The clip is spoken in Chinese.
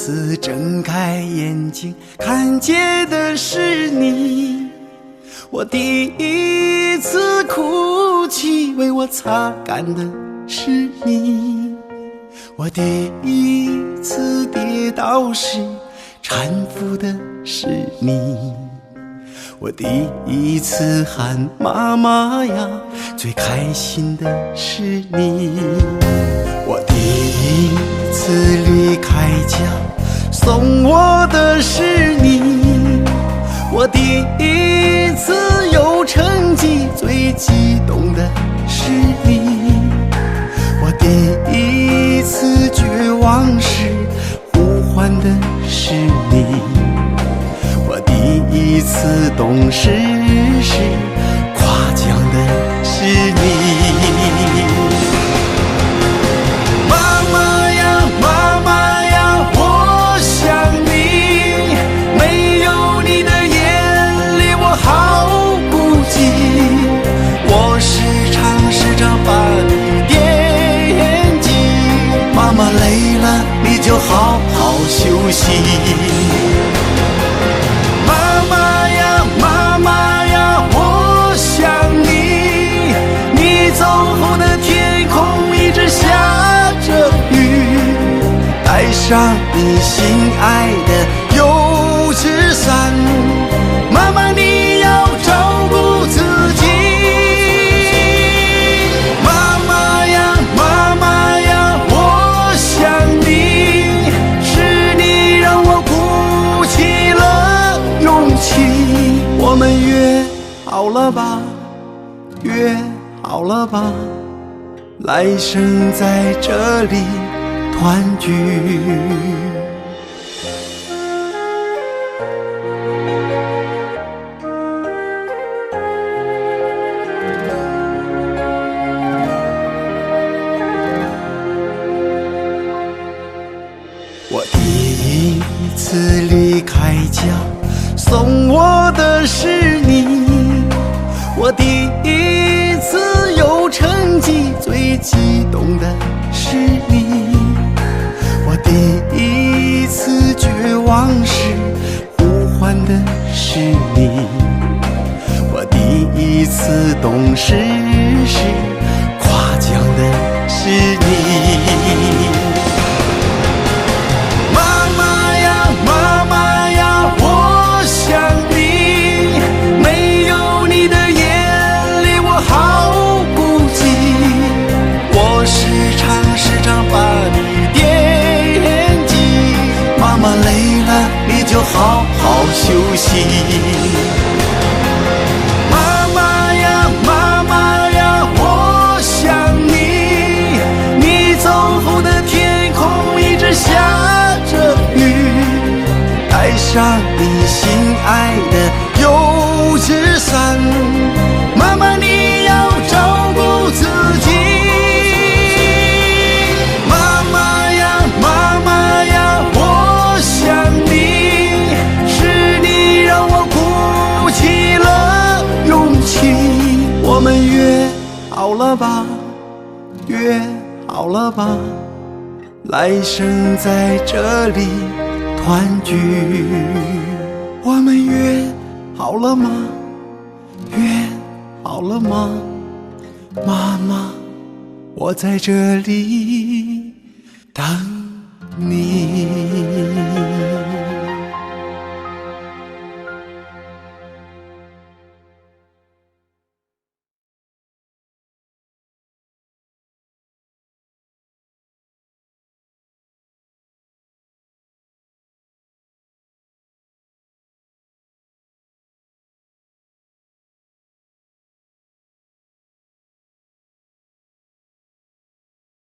次睁开眼睛，看见的是你。我第一次哭泣，为我擦干的是你。我第一次跌倒时，搀扶的是你。我第一次喊妈妈呀，最开心的是你。我第一次离开家，送我的是你。我第一次有成绩，最激动的是你。我第一次绝望时，呼唤的是你。我第一次懂事时，夸奖的是你。妈妈呀，妈妈呀，我想你，没有你的眼泪我好孤寂。我时常把你惦记，妈妈累了你就好好休息。带上你心爱的油纸伞，妈妈你要照顾自己。妈妈呀，妈妈呀，我想你，是你让我鼓起了勇气。我们约好了吧，约好了吧，来生在这里团聚。我第一次离开家，送我的是你。我第一次有成绩，最激动的是你。我第一次绝望时，呼唤的是你。我第一次懂事时，夸奖的是你。妈妈呀，妈妈呀，我想你，没有你的眼泪我好孤寂。我时常把你惦记，妈妈累了你就好好休息。妈妈呀，妈妈呀，我想你，你走后的天空一直下着雨，带上你心爱的油纸伞，妈妈你要照顾自己。妈妈呀，妈妈呀，我想你，是你让我鼓起了勇气。我们约好了吧，约好了吧，来生在这里团聚。我们约好了吗？约好了吗？妈妈，我在这里等你。